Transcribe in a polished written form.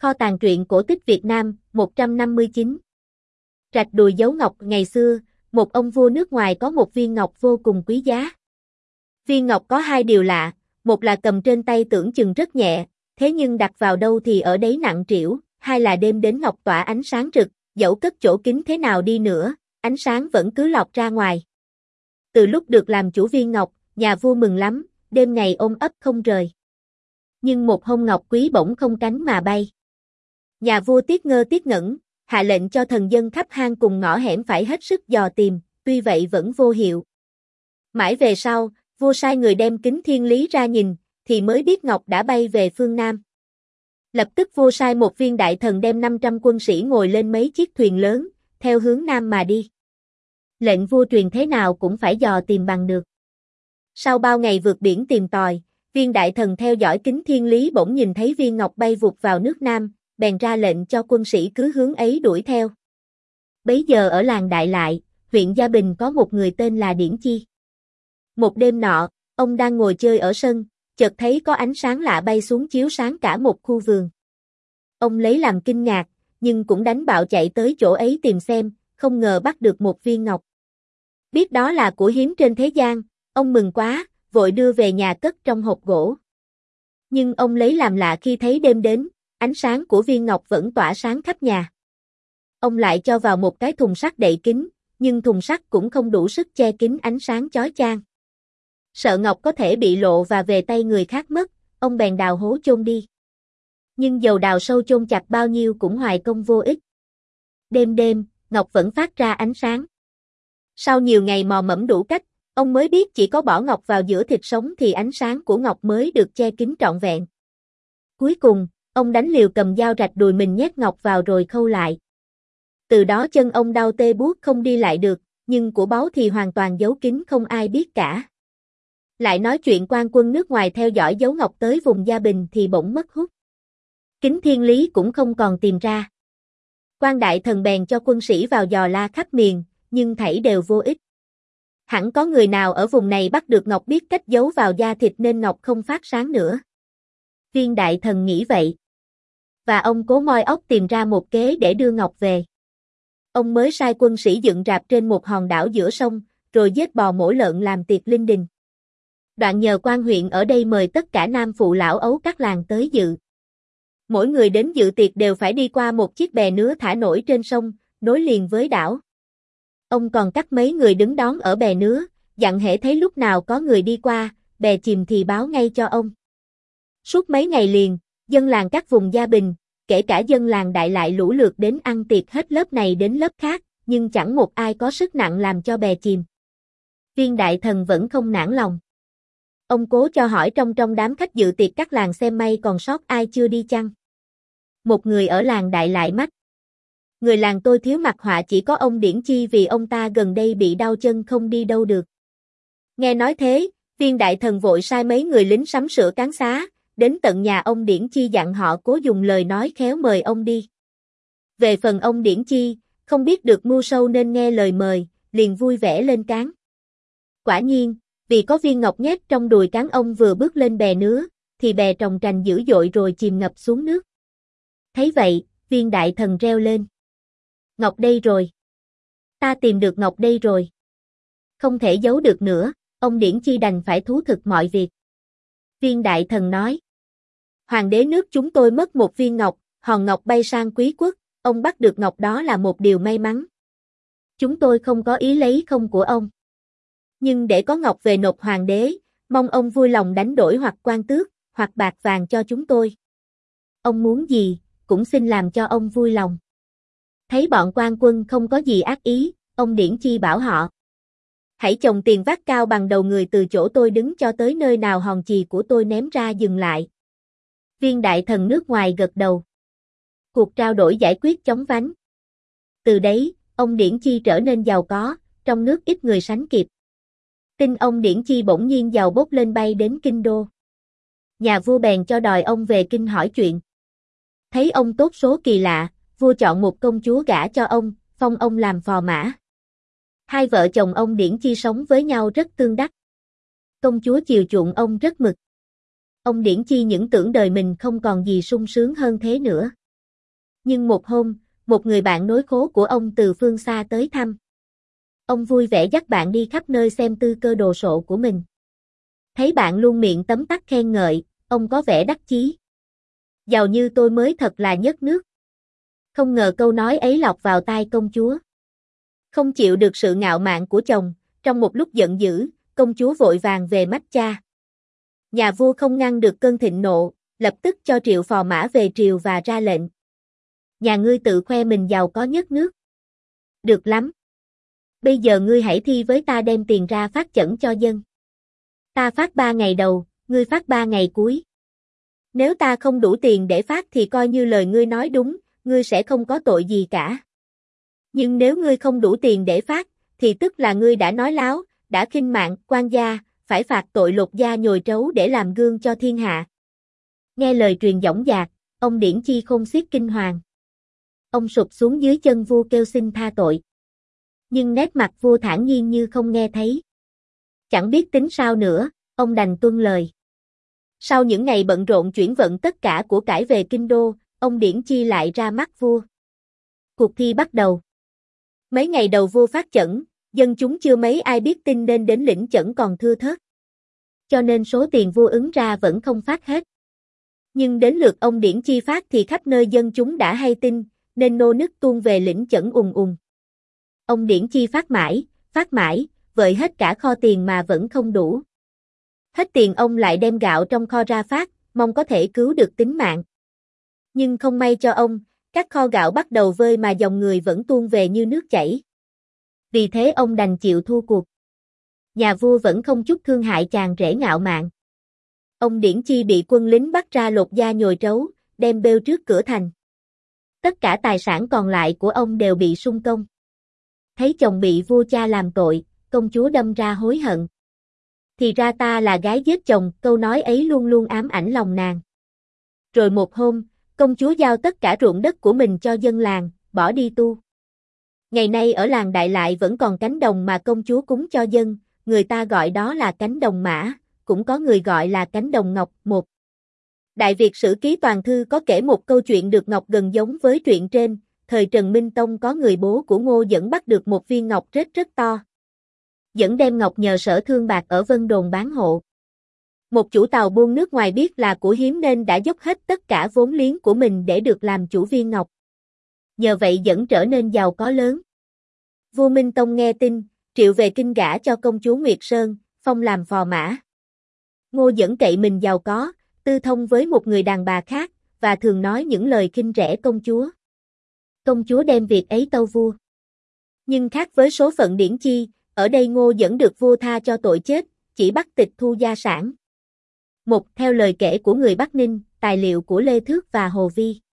Kho tàng truyện cổ tích Việt Nam, 159. Rạch Đùi giấu ngọc. Ngày xưa, một ông vua nước ngoài có một viên ngọc vô cùng quý giá. Viên ngọc có hai điều lạ, một là cầm trên tay tưởng chừng rất nhẹ, thế nhưng đặt vào đâu thì ở đấy nặng trĩu, hai là đêm đến ngọc tỏa ánh sáng rực, dẫu cất chỗ kín thế nào đi nữa, ánh sáng vẫn cứ lọt ra ngoài. Từ lúc được làm chủ viên ngọc, nhà vua mừng lắm, đêm ngày ôm ấp không rời. Nhưng một hôm ngọc quý bỗng không cánh mà bay. Nhà vua tiếc ngơ tiếc ngẩn, hạ lệnh cho thần dân khắp hang cùng ngõ hẻm phải hết sức dò tìm, tuy vậy vẫn vô hiệu. Mãi về sau, vua sai người đem kính thiên lý ra nhìn, thì mới biết ngọc đã bay về phương Nam. Lập tức vua sai một viên đại thần đem 500 quân sĩ ngồi lên mấy chiếc thuyền lớn, theo hướng Nam mà đi. Lệnh vua truyền thế nào cũng phải dò tìm bằng được. Sau bao ngày vượt biển tìm tòi, viên đại thần theo dõi kính thiên lý bỗng nhìn thấy viên ngọc bay vụt vào nước Nam, bèn ra lệnh cho quân sĩ cứ hướng ấy đuổi theo. Bấy giờ ở làng Đại Lại, huyện Gia Bình có một người tên là Điển Chi. Một đêm nọ, ông đang ngồi chơi ở sân, chợt thấy có ánh sáng lạ bay xuống chiếu sáng cả một khu vườn. Ông lấy làm kinh ngạc, nhưng cũng đánh bạo chạy tới chỗ ấy tìm xem, không ngờ bắt được một viên ngọc. Biết đó là của hiếm trên thế gian, ông mừng quá, vội đưa về nhà cất trong hộp gỗ. Nhưng ông lấy làm lạ khi thấy đêm đến, ánh sáng của viên ngọc vẫn tỏa sáng khắp nhà. Ông lại cho vào một cái thùng sắt đậy kín, nhưng thùng sắt cũng không đủ sức che kín ánh sáng chói chang. Sợ ngọc có thể bị lộ và về tay người khác mất, ông bèn đào hố chôn đi. Nhưng dầu đào sâu chôn chặt bao nhiêu cũng hoài công vô ích. Đêm đêm, ngọc vẫn phát ra ánh sáng. Sau nhiều ngày mò mẫm đủ cách, ông mới biết chỉ có bỏ ngọc vào giữa thịt sống thì ánh sáng của ngọc mới được che kín trọn vẹn. Cuối cùng, ông đánh liều cầm dao rạch đùi mình nhét ngọc vào rồi khâu lại. Từ đó chân ông đau tê buốt không đi lại được, nhưng của báu thì hoàn toàn giấu kín không ai biết cả. Lại nói chuyện quan quân nước ngoài theo dõi dấu ngọc tới vùng Gia Bình thì bỗng mất hút. Kính thiên lý cũng không còn tìm ra. Quan đại thần bèn cho quân sĩ vào dò la khắp miền, nhưng thảy đều vô ích. Hẳn có người nào ở vùng này bắt được ngọc biết cách giấu vào da thịt nên ngọc không phát sáng nữa. Viên đại thần nghĩ vậy. Và ông cố moi óc tìm ra một kế để đưa ngọc về. Ông mới sai quân sĩ dựng rạp trên một hòn đảo giữa sông, rồi giết bò mổ lợn làm tiệc linh đình. Đoạn nhờ quan huyện ở đây mời tất cả nam phụ lão ấu các làng tới dự. Mỗi người đến dự tiệc đều phải đi qua một chiếc bè nứa thả nổi trên sông, nối liền với đảo. Ông còn cắt mấy người đứng đón ở bè nứa, dặn hễ thấy lúc nào có người đi qua, bè chìm thì báo ngay cho ông. Suốt mấy ngày liền, dân làng các vùng Gia Bình, kể cả dân làng Đại Lại lũ lượt đến ăn tiệc hết lớp này đến lớp khác, nhưng chẳng một ai có sức nặng làm cho bè chìm. Viên đại thần vẫn không nản lòng. Ông cố cho hỏi trong đám khách dự tiệc các làng xem may còn sót ai chưa đi chăng. Một người ở làng Đại Lại mách: người làng tôi thiếu mặt họa chỉ có ông Điển Chi vì ông ta gần đây bị đau chân không đi đâu được. Nghe nói thế, viên đại thần vội sai mấy người lính sắm sửa cán xá, đến tận nhà ông Điển Chi dặn họ cố dùng lời nói khéo mời ông đi. Về phần ông Điển Chi, không biết được mưu sâu nên nghe lời mời, liền vui vẻ lên cán. Quả nhiên, vì có viên ngọc nhét trong đùi cán ông vừa bước lên bè nứa, thì bè trồng trành dữ dội rồi chìm ngập xuống nước. Thấy vậy, viên đại thần reo lên: ngọc đây rồi! Ta tìm được ngọc đây rồi! Không thể giấu được nữa, ông Điển Chi đành phải thú thực mọi việc. Viên đại thần nói: hoàng đế nước chúng tôi mất một viên ngọc, hòn ngọc bay sang quý quốc, ông bắt được ngọc đó là một điều may mắn. Chúng tôi không có ý lấy không của ông. Nhưng để có ngọc về nộp hoàng đế, mong ông vui lòng đánh đổi hoặc quan tước, hoặc bạc vàng cho chúng tôi. Ông muốn gì, cũng xin làm cho ông vui lòng. Thấy bọn quan quân không có gì ác ý, ông Điển Chi bảo họ: hãy chồng tiền vác cao bằng đầu người từ chỗ tôi đứng cho tới nơi nào hòn chì của tôi ném ra dừng lại. Viên đại thần nước ngoài gật đầu. Cuộc trao đổi giải quyết chóng vánh. Từ đấy, ông Điển Chi trở nên giàu có, trong nước ít người sánh kịp. Tin ông Điển Chi bỗng nhiên giàu bốc lên bay đến kinh đô. Nhà vua bèn cho đòi ông về kinh hỏi chuyện. Thấy ông tốt số kỳ lạ, vua chọn một công chúa gả cho ông, phong ông làm phò mã. Hai vợ chồng ông Điển Chi sống với nhau rất tương đắc. Công chúa chiều chuộng ông rất mực. Ông Điển Chi những tưởng đời mình không còn gì sung sướng hơn thế nữa. Nhưng một hôm, một người bạn nối khố của ông từ phương xa tới thăm. Ông vui vẻ dắt bạn đi khắp nơi xem tư cơ đồ sộ của mình. Thấy bạn luôn miệng tấm tắc khen ngợi, ông có vẻ đắc chí. Giàu như tôi mới thật là nhất nước. Không ngờ câu nói ấy lọt vào tai công chúa. Không chịu được sự ngạo mạn của chồng, trong một lúc giận dữ, công chúa vội vàng về mách cha. Nhà vua không ngăn được cơn thịnh nộ, lập tức cho triệu phò mã về triều và ra lệnh. Nhà ngươi tự khoe mình giàu có nhất nước. Được lắm. Bây giờ ngươi hãy thi với ta đem tiền ra phát chẩn cho dân. Ta phát 3 ngày đầu, ngươi phát 3 ngày cuối. Nếu ta không đủ tiền để phát thì coi như lời ngươi nói đúng, ngươi sẽ không có tội gì cả. Nhưng nếu ngươi không đủ tiền để phát, thì tức là ngươi đã nói láo, đã khinh mạng, quan gia, phải phạt tội lột da nhồi trấu để làm gương cho thiên hạ. Nghe lời truyền dõng dạc, ông Điển Chi khôn xiết kinh hoàng. Ông sụp xuống dưới chân vua kêu xin tha tội. Nhưng nét mặt vua thản nhiên như không nghe thấy. Chẳng biết tính sao nữa, ông đành tuân lời. Sau những ngày bận rộn chuyển vận tất cả của cải về kinh đô, ông Điển Chi lại ra mắt vua. Cuộc thi bắt đầu. Mấy ngày đầu vua phát chẩn, dân chúng chưa mấy ai biết tin nên đến lĩnh chẩn còn thưa thớt. Cho nên số tiền vua ứng ra vẫn không phát hết. Nhưng đến lượt ông Điển Chi phát thì khắp nơi dân chúng đã hay tin, nên nô nức tuôn về lĩnh chẩn ùn ùn. Ông Điển Chi phát mãi, vợi hết cả kho tiền mà vẫn không đủ. Hết tiền ông lại đem gạo trong kho ra phát, mong có thể cứu được tính mạng. Nhưng không may cho ông, các kho gạo bắt đầu vơi mà dòng người vẫn tuôn về như nước chảy. Vì thế ông đành chịu thua cuộc. Nhà vua vẫn không chút thương hại chàng rể ngạo mạn. Ông Điển Chi bị quân lính bắt ra lột da nhồi trấu, đem bêu trước cửa thành. Tất cả tài sản còn lại của ông đều bị sung công. Thấy chồng bị vua cha làm tội, công chúa đâm ra hối hận. Thì ra ta là gái giết chồng, câu nói ấy luôn luôn ám ảnh lòng nàng. Rồi một hôm, công chúa giao tất cả ruộng đất của mình cho dân làng, bỏ đi tu. Ngày nay ở làng Đại Lại vẫn còn cánh đồng mà công chúa cúng cho dân, người ta gọi đó là cánh đồng mã, cũng có người gọi là cánh đồng ngọc. Một Đại Việt Sử Ký Toàn Thư có kể một câu chuyện được ngọc gần giống với truyện trên, thời Trần Minh Tông có người bố của Ngô Dẫn bắt được một viên ngọc rất to. Dẫn đem ngọc nhờ Sở Thương Bạc ở Vân Đồn bán hộ. Một chủ tàu buôn nước ngoài biết là của hiếm nên đã dốc hết tất cả vốn liếng của mình để được làm chủ viên ngọc. Nhờ vậy Dẫn trở nên giàu có lớn. Vua Minh Tông nghe tin, triệu về kinh gả cho công chúa Nguyệt Sơn, phong làm phò mã. Ngô Dẫn cậy mình giàu có, tư thông với một người đàn bà khác, và thường nói những lời khinh rẻ công chúa. Công chúa đem việc ấy tâu vua. Nhưng khác với số phận Điển Chi, ở đây Ngô Dẫn được vua tha cho tội chết, chỉ bắt tịch thu gia sản. Một theo lời kể của người Bắc Ninh, tài liệu của Lê Thước và Hồ Vi.